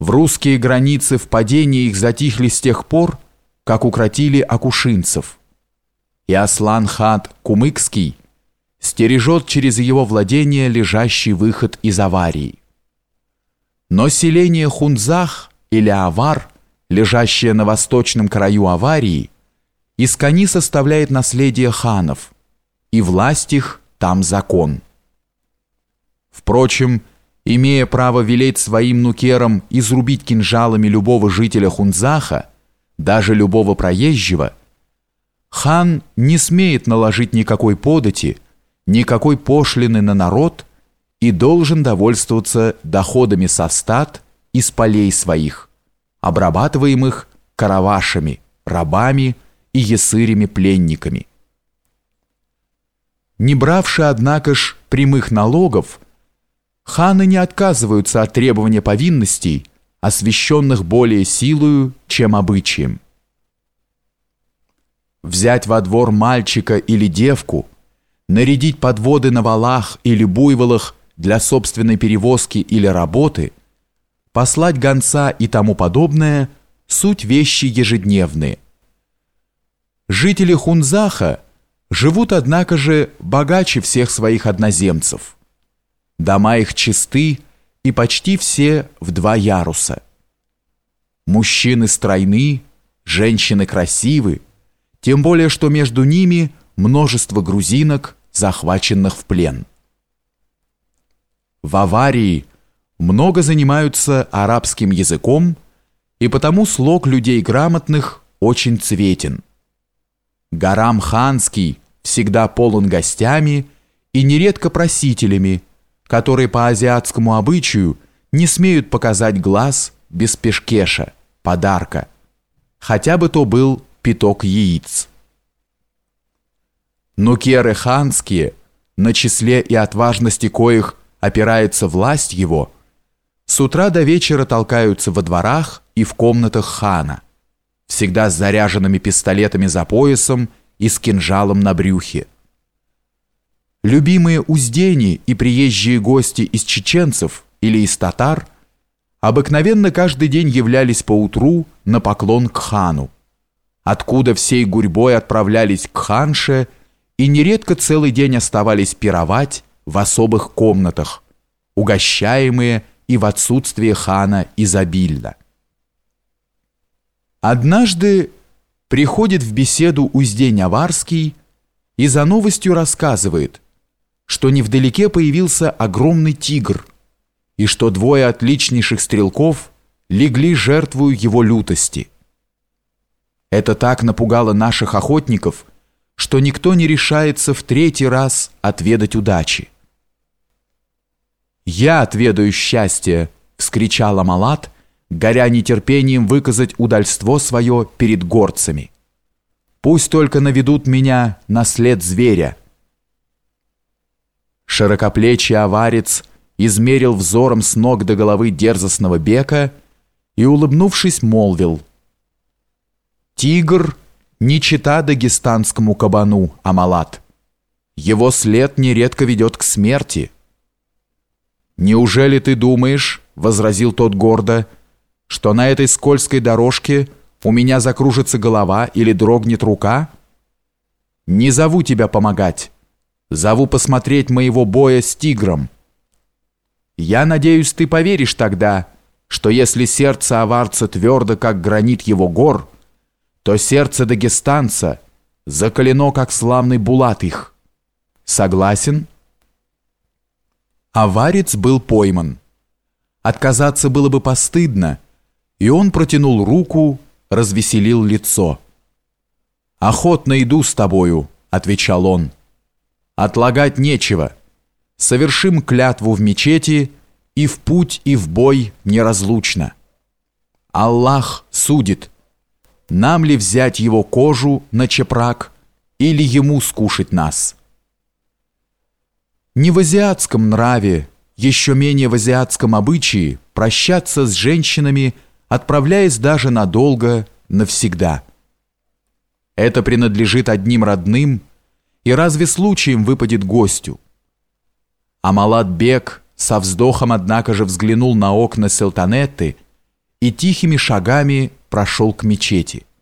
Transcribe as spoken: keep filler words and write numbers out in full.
В русские границы впадения их затихли с тех пор, как укротили акушинцев. И Аслан-хат Кумыкский стережет через его владение лежащий выход из Аварии. Но селение Хунзах или Авар, лежащее на восточном краю Аварии, из Кани составляет наследие ханов, и власть их там закон. Впрочем, имея право велеть своим нукерам изрубить кинжалами любого жителя Хунзаха, даже любого проезжего, хан не смеет наложить никакой подати, никакой пошлины на народ и должен довольствоваться доходами со стад и с полей своих, обрабатываемых каравашами, рабами и ясырями-пленниками. Не бравши, однако ж, прямых налогов, ханы не отказываются от требования повинностей, освященных более силою, чем обычаем. Взять во двор мальчика или девку, нарядить подводы на валах или буйволах для собственной перевозки или работы, послать гонца и тому подобное – суть вещи ежедневные. Жители Хунзаха живут, однако же, богаче всех своих одноземцев. Дома их чисты и почти все в два яруса. Мужчины стройны, женщины красивы, тем более что между ними множество грузинок, захваченных в плен. В Аварии много занимаются арабским языком, и потому слог людей грамотных очень цветен. Гарам ханский всегда полон гостями и нередко просителями, которые по азиатскому обычаю не смеют показать глаз без пешкеша, подарка, хотя бы то был пяток яиц. Нукеры ханские, на числе и отважности коих опирается власть его, с утра до вечера толкаются во дворах и в комнатах хана, всегда с заряженными пистолетами за поясом и с кинжалом на брюхе. Любимые уздени и приезжие гости из чеченцев или из татар обыкновенно каждый день являлись поутру на поклон к хану, откуда всей гурьбой отправлялись к ханше и нередко целый день оставались пировать в особых комнатах, угощаемые и в отсутствие хана изобильно. Однажды приходит в беседу уздень аварский и за новостью рассказывает, что невдалеке появился огромный тигр и что двое отличнейших стрелков легли жертвою его лютости. Это так напугало наших охотников, что никто не решается в третий раз отведать удачи. «Я отведаю счастье!» — вскричал Амалат, горя нетерпением выказать удальство свое перед горцами. «Пусть только наведут меня на след зверя». Широкоплечий аварец измерил взором с ног до головы дерзостного бека и, улыбнувшись, молвил: «Тигр не чета дагестанскому кабану, Амалат. Его след нередко ведет к смерти». «Неужели ты думаешь, — возразил тот гордо, — что на этой скользкой дорожке у меня закружится голова или дрогнет рука? Не зову тебя помогать. Зову посмотреть моего боя с тигром. Я надеюсь, ты поверишь тогда, что если сердце аварца твердо, как гранит его гор, то сердце дагестанца закалено, как славный булат их. Согласен?» Аварец был пойман. Отказаться было бы постыдно, и он протянул руку, развеселил лицо. «Охотно иду с тобою», — отвечал он. «Отлагать нечего. Совершим клятву в мечети, и в путь, и в бой неразлучно. Аллах судит, нам ли взять его кожу на чепрак, или ему скушать нас». Не в азиатском нраве, еще менее в азиатском обычае прощаться с женщинами, отправляясь даже надолго, навсегда. Это принадлежит одним родным, и разве случаем выпадет гостю? Амалат-бек со вздохом, однако же, взглянул на окна Султанетты и тихими шагами прошел к мечети.